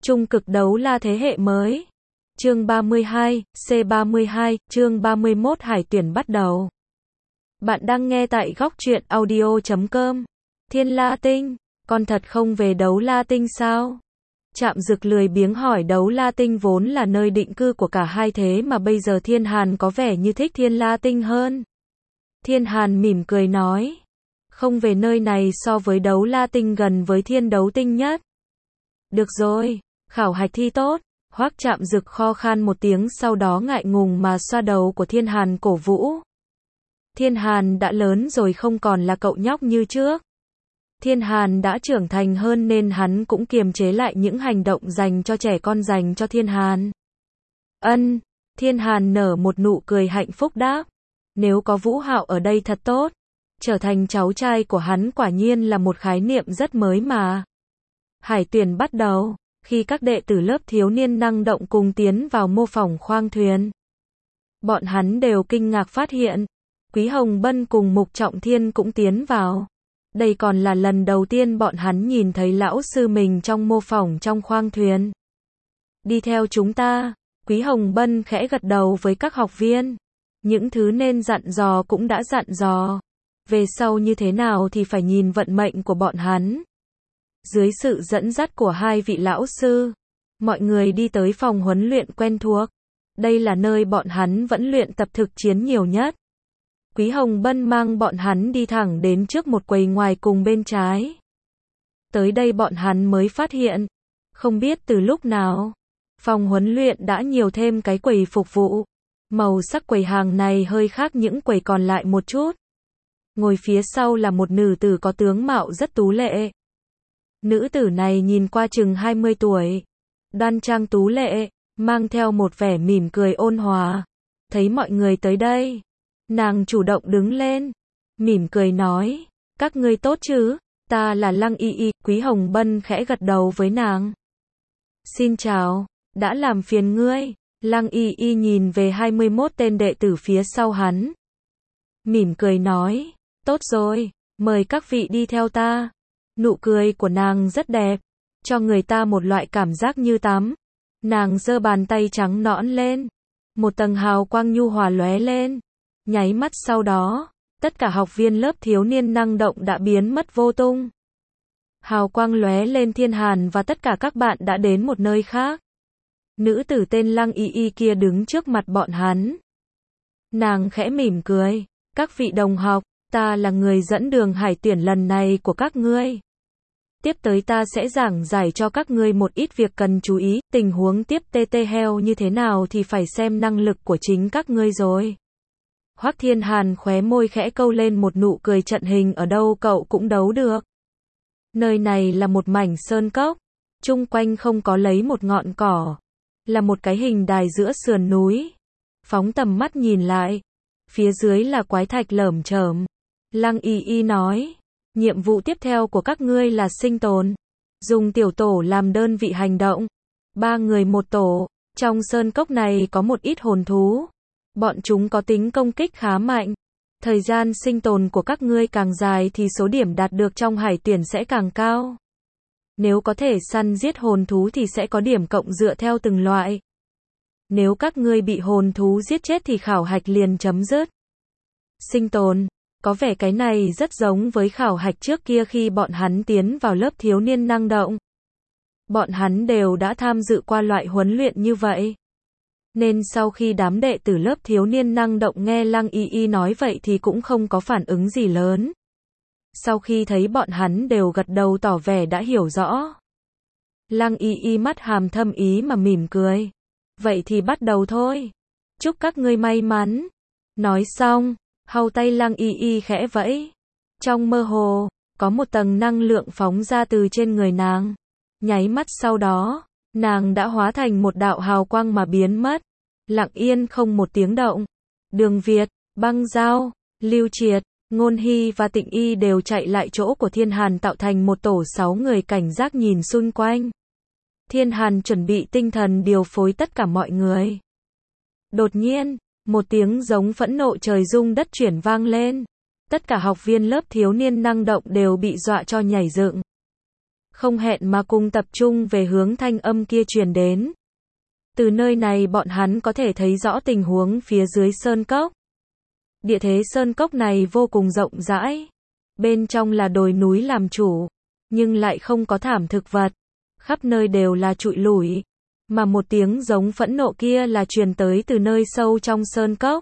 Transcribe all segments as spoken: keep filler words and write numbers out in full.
Trung cực đấu la thế hệ mới. Chương ba mươi hai, C ba mươi hai, chương ba mươi mốt Hải tuyển bắt đầu. Bạn đang nghe tại góc truyện audio chấm com. Thiên La Tinh, con thật không về đấu la tinh sao? Trạm Dực lười biếng hỏi. Đấu la tinh vốn là nơi định cư của cả hai, thế mà bây giờ Thiên Hàn có vẻ như thích Thiên La Tinh hơn. Thiên Hàn mỉm cười nói, không về nơi này so với đấu la tinh gần với thiên đấu tinh nhất. Được rồi, khảo hạch thi tốt. Hoắc Trạm Dực kho khan một tiếng, sau đó ngại ngùng mà xoa đầu của Thiên Hàn cổ vũ. Thiên Hàn đã lớn rồi, không còn là cậu nhóc như trước. Thiên Hàn đã trưởng thành hơn nên hắn cũng kiềm chế lại những hành động dành cho trẻ con dành cho Thiên Hàn. Ân, Thiên Hàn nở một nụ cười hạnh phúc đáp. Nếu có Vũ Hạo ở đây thật tốt. Trở thành cháu trai của hắn quả nhiên là một khái niệm rất mới mà. Hải tuyển bắt đầu. Khi các đệ tử lớp thiếu niên năng động cùng tiến vào mô phỏng khoang thuyền, bọn hắn đều kinh ngạc phát hiện, Quý Hồng Bân cùng Mục Trọng Thiên cũng tiến vào. Đây còn là lần đầu tiên bọn hắn nhìn thấy lão sư mình trong mô phỏng trong khoang thuyền. Đi theo chúng ta, Quý Hồng Bân khẽ gật đầu với các học viên. Những thứ nên dặn dò cũng đã dặn dò. Về sau như thế nào thì phải nhìn vận mệnh của bọn hắn. Dưới sự dẫn dắt của hai vị lão sư, mọi người đi tới phòng huấn luyện quen thuộc. Đây là nơi bọn hắn vẫn luyện tập thực chiến nhiều nhất. Quý Hồng Bân mang bọn hắn đi thẳng đến trước một quầy ngoài cùng bên trái. Tới đây bọn hắn mới phát hiện, không biết từ lúc nào, phòng huấn luyện đã nhiều thêm cái quầy phục vụ. Màu sắc quầy hàng này hơi khác những quầy còn lại một chút. Ngồi phía sau là một nữ tử có tướng mạo rất tú lệ. Nữ tử này nhìn qua chừng hai mươi tuổi, đoan trang tú lệ, mang theo một vẻ mỉm cười ôn hòa. Thấy mọi người tới đây, nàng chủ động đứng lên, mỉm cười nói, các ngươi tốt chứ, ta là Lăng Y Y. Quý Hồng Bân khẽ gật đầu với nàng. Xin chào, đã làm phiền ngươi. Lăng Y Y nhìn về hai mươi mốt tên đệ tử phía sau hắn, mỉm cười nói, tốt rồi, mời các vị đi theo ta. Nụ cười của nàng rất đẹp, cho người ta một loại cảm giác như tắm. Nàng giơ bàn tay trắng nõn lên, một tầng hào quang nhu hòa lóe lên. Nháy mắt sau đó, tất cả học viên lớp thiếu niên năng động đã biến mất vô tung. Hào quang lóe lên, Thiên Hàn và tất cả các bạn đã đến một nơi khác. Nữ tử tên Lăng Y Y kia đứng trước mặt bọn hắn. Nàng khẽ mỉm cười, các vị đồng học, ta là người dẫn đường hải tuyển lần này của các ngươi. Tiếp tới ta sẽ giảng giải cho các ngươi một ít việc cần chú ý. Tình huống tiếp tê tê heo như thế nào thì phải xem năng lực của chính các ngươi rồi. Hoắc Thiên Hàn khóe môi khẽ câu lên một nụ cười, trận hình ở đâu cậu cũng đấu được. Nơi này là một mảnh sơn cốc, chung quanh không có lấy một ngọn cỏ, là một cái hình đài giữa sườn núi. Phóng tầm mắt nhìn lại, phía dưới là quái thạch lởm chởm. Lăng Y Y nói, nhiệm vụ tiếp theo của các ngươi là sinh tồn. Dùng tiểu tổ làm đơn vị hành động. Ba người một tổ. Trong sơn cốc này có một ít hồn thú. Bọn chúng có tính công kích khá mạnh. Thời gian sinh tồn của các ngươi càng dài thì số điểm đạt được trong hải tuyển sẽ càng cao. Nếu có thể săn giết hồn thú thì sẽ có điểm cộng dựa theo từng loại. Nếu các ngươi bị hồn thú giết chết thì khảo hạch liền chấm dứt. Sinh tồn. Có vẻ cái này rất giống với khảo hạch trước kia khi bọn hắn tiến vào lớp thiếu niên năng động. Bọn hắn đều đã tham dự qua loại huấn luyện như vậy. Nên sau khi đám đệ tử lớp thiếu niên năng động nghe Lăng Y Y nói vậy thì cũng không có phản ứng gì lớn. Sau khi thấy bọn hắn đều gật đầu tỏ vẻ đã hiểu rõ, Lăng Y Y mắt hàm thâm ý mà mỉm cười. Vậy thì bắt đầu thôi. Chúc các ngươi may mắn. Nói xong, hầu tay Lăng Y Y khẽ vẫy. Trong mơ hồ, có một tầng năng lượng phóng ra từ trên người nàng. Nháy mắt sau đó, nàng đã hóa thành một đạo hào quang mà biến mất. Lặng yên không một tiếng động. Đường Việt, Băng Giao, Lưu Triệt, Ngôn Hy và Tịnh Y đều chạy lại chỗ của Thiên Hàn, tạo thành một tổ sáu người cảnh giác nhìn xung quanh. Thiên Hàn chuẩn bị tinh thần điều phối tất cả mọi người. Đột nhiên, một tiếng giống phẫn nộ trời rung đất chuyển vang lên. Tất cả học viên lớp thiếu niên năng động đều bị dọa cho nhảy dựng. không hẹn mà cùng tập trung về hướng thanh âm kia truyền đến. Từ nơi này bọn hắn có thể thấy rõ tình huống phía dưới sơn cốc. Địa thế sơn cốc này vô cùng rộng rãi. Bên trong là đồi núi làm chủ, nhưng lại không có thảm thực vật. Khắp nơi đều là trụi lủi. Mà một tiếng giống phẫn nộ kia là truyền tới từ nơi sâu trong sơn cốc.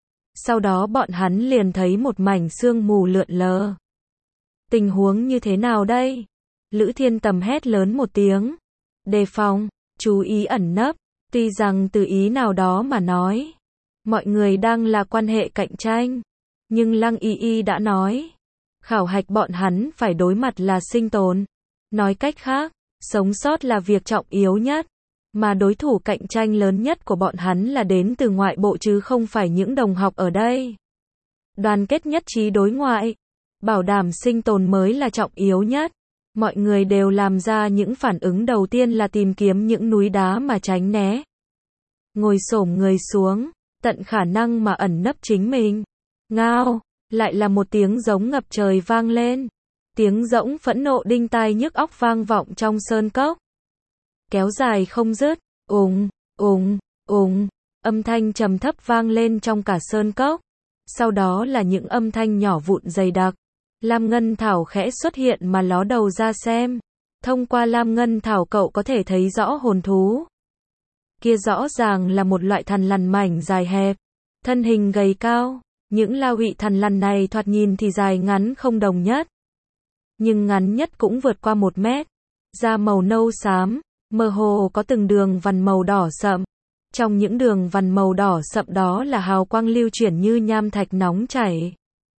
Sau đó bọn hắn liền thấy một mảnh sương mù lượn lờ. Tình huống như thế nào đây? Lữ Thiên Tầm hét lớn một tiếng. Đề phòng, chú ý ẩn nấp. Tuy rằng từ ý nào đó mà nói, mọi người đang là quan hệ cạnh tranh. Nhưng Lăng Y Y đã nói, khảo hạch bọn hắn phải đối mặt là sinh tồn. Nói cách khác, sống sót là việc trọng yếu nhất. Mà đối thủ cạnh tranh lớn nhất của bọn hắn là đến từ ngoại bộ chứ không phải những đồng học ở đây. Đoàn kết nhất trí đối ngoại, bảo đảm sinh tồn mới là trọng yếu nhất. Mọi người đều làm ra những phản ứng đầu tiên là tìm kiếm những núi đá mà tránh né. Ngồi xổm người xuống, tận khả năng mà ẩn nấp chính mình. Ngao, lại là một tiếng giống ngập trời vang lên. Tiếng rỗng phẫn nộ đinh tai nhức óc vang vọng trong sơn cốc. Kéo dài không dứt, ùng, ùng, ùng, âm thanh trầm thấp vang lên trong cả sơn cốc. Sau đó là những âm thanh nhỏ vụn dày đặc. Lam Ngân Thảo khẽ xuất hiện mà ló đầu ra xem. Thông qua Lam Ngân Thảo cậu có thể thấy rõ hồn thú. Kia rõ ràng là một loại thằn lằn mảnh dài hẹp, thân hình gầy cao. Những la hụy thằn lằn này thoạt nhìn thì dài ngắn không đồng nhất. Nhưng ngắn nhất cũng vượt qua một mét. Da màu nâu xám, mơ hồ có từng đường vằn màu đỏ sậm. Trong những đường vằn màu đỏ sậm đó là hào quang lưu chuyển như nham thạch nóng chảy.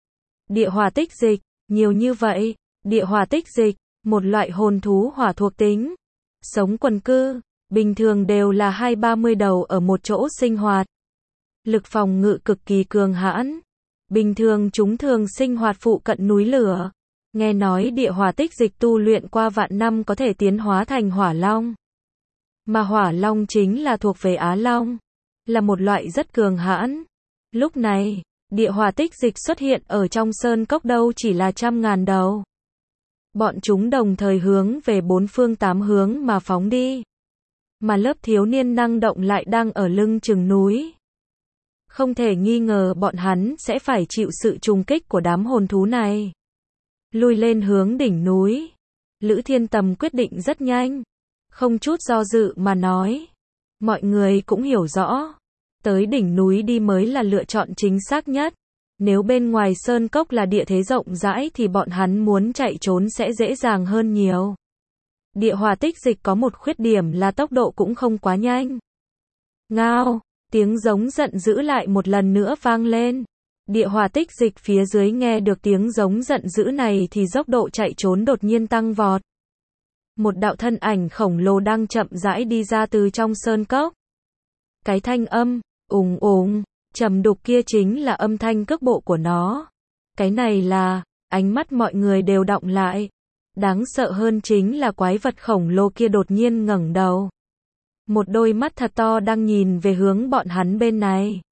Địa hỏa tích dịch, nhiều như vậy. Địa hỏa tích dịch, một loại hồn thú hỏa thuộc tính. Sống quần cư, bình thường đều là hai ba mươi đầu ở một chỗ sinh hoạt. Lực phòng ngự cực kỳ cường hãn. Bình thường chúng thường sinh hoạt phụ cận núi lửa. Nghe nói địa hỏa tích dịch tu luyện qua vạn năm có thể tiến hóa thành hỏa long. Mà hỏa long chính là thuộc về Á Long. Là một loại rất cường hãn. Lúc này, địa hỏa tích dịch xuất hiện ở trong sơn cốc đâu chỉ là trăm ngàn đầu. Bọn chúng đồng thời hướng về bốn phương tám hướng mà phóng đi. Mà lớp thiếu niên năng động lại đang ở lưng chừng núi. Không thể nghi ngờ bọn hắn sẽ phải chịu sự trùng kích của đám hồn thú này. Lùi lên hướng đỉnh núi. Lữ Thiên Tầm quyết định rất nhanh. Không chút do dự mà nói. Mọi người cũng hiểu rõ. Tới đỉnh núi đi mới là lựa chọn chính xác nhất. Nếu bên ngoài sơn cốc là địa thế rộng rãi thì bọn hắn muốn chạy trốn sẽ dễ dàng hơn nhiều. Địa hỏa tích dịch có một khuyết điểm là tốc độ cũng không quá nhanh. Ngao, tiếng giống giận dữ lại một lần nữa vang lên. Địa hỏa tích dịch phía dưới nghe được tiếng giống giận dữ này thì tốc độ chạy trốn đột nhiên tăng vọt. Một đạo thân ảnh khổng lồ đang chậm rãi đi ra từ trong sơn cốc. Cái thanh âm, ùng ùng, trầm đục kia chính là âm thanh cước bộ của nó. Cái này là, ánh mắt mọi người đều đọng lại. Đáng sợ hơn chính là quái vật khổng lồ kia đột nhiên ngẩng đầu. Một đôi mắt thật to đang nhìn về hướng bọn hắn bên này.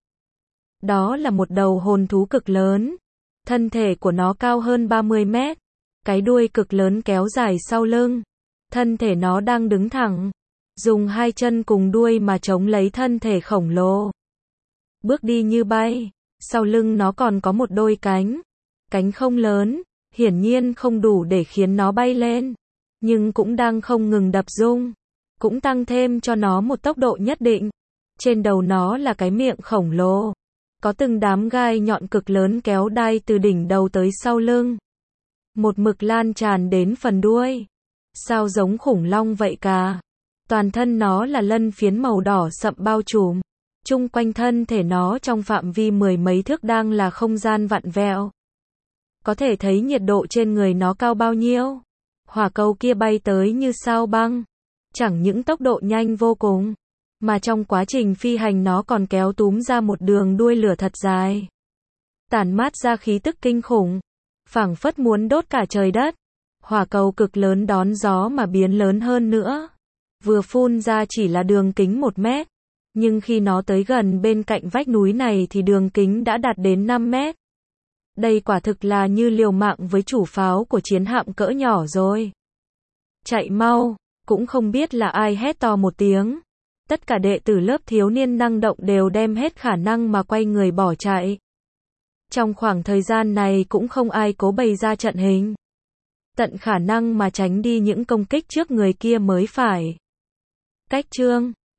Đó là một đầu hồn thú cực lớn. Thân thể của nó cao hơn ba mươi mét. Cái đuôi cực lớn kéo dài sau lưng. Thân thể nó đang đứng thẳng. Dùng hai chân cùng đuôi mà chống lấy thân thể khổng lồ. Bước đi như bay. Sau lưng nó còn có một đôi cánh. Cánh không lớn. Hiển nhiên không đủ để khiến nó bay lên. Nhưng cũng đang không ngừng đập rung. Cũng tăng thêm cho nó một tốc độ nhất định. Trên đầu nó là cái miệng khổng lồ. Có từng đám gai nhọn cực lớn kéo đai từ đỉnh đầu tới sau lưng. Một mực lan tràn đến phần đuôi. Sao giống khủng long vậy cả. Toàn thân nó là lân phiến màu đỏ sậm bao trùm. Chung quanh thân thể nó trong phạm vi mười mấy thước đang là không gian vặn vẹo. Có thể thấy nhiệt độ trên người nó cao bao nhiêu. Hỏa cầu kia bay tới như sao băng. Chẳng những tốc độ nhanh vô cùng, mà trong quá trình phi hành nó còn kéo túm ra một đường đuôi lửa thật dài. Tản mát ra khí tức kinh khủng. Phảng phất muốn đốt cả trời đất. Hỏa cầu cực lớn đón gió mà biến lớn hơn nữa. Vừa phun ra chỉ là đường kính một mét. Nhưng khi nó tới gần bên cạnh vách núi này thì đường kính đã đạt đến năm mét. Đây quả thực là như liều mạng với chủ pháo của chiến hạm cỡ nhỏ rồi. Chạy mau, cũng không biết là ai hét to một tiếng. Tất cả đệ tử lớp thiếu niên năng động đều đem hết khả năng mà quay người bỏ chạy. Trong khoảng thời gian này cũng không ai cố bày ra trận hình. Tận khả năng mà tránh đi những công kích trước người kia mới phải. Cách chương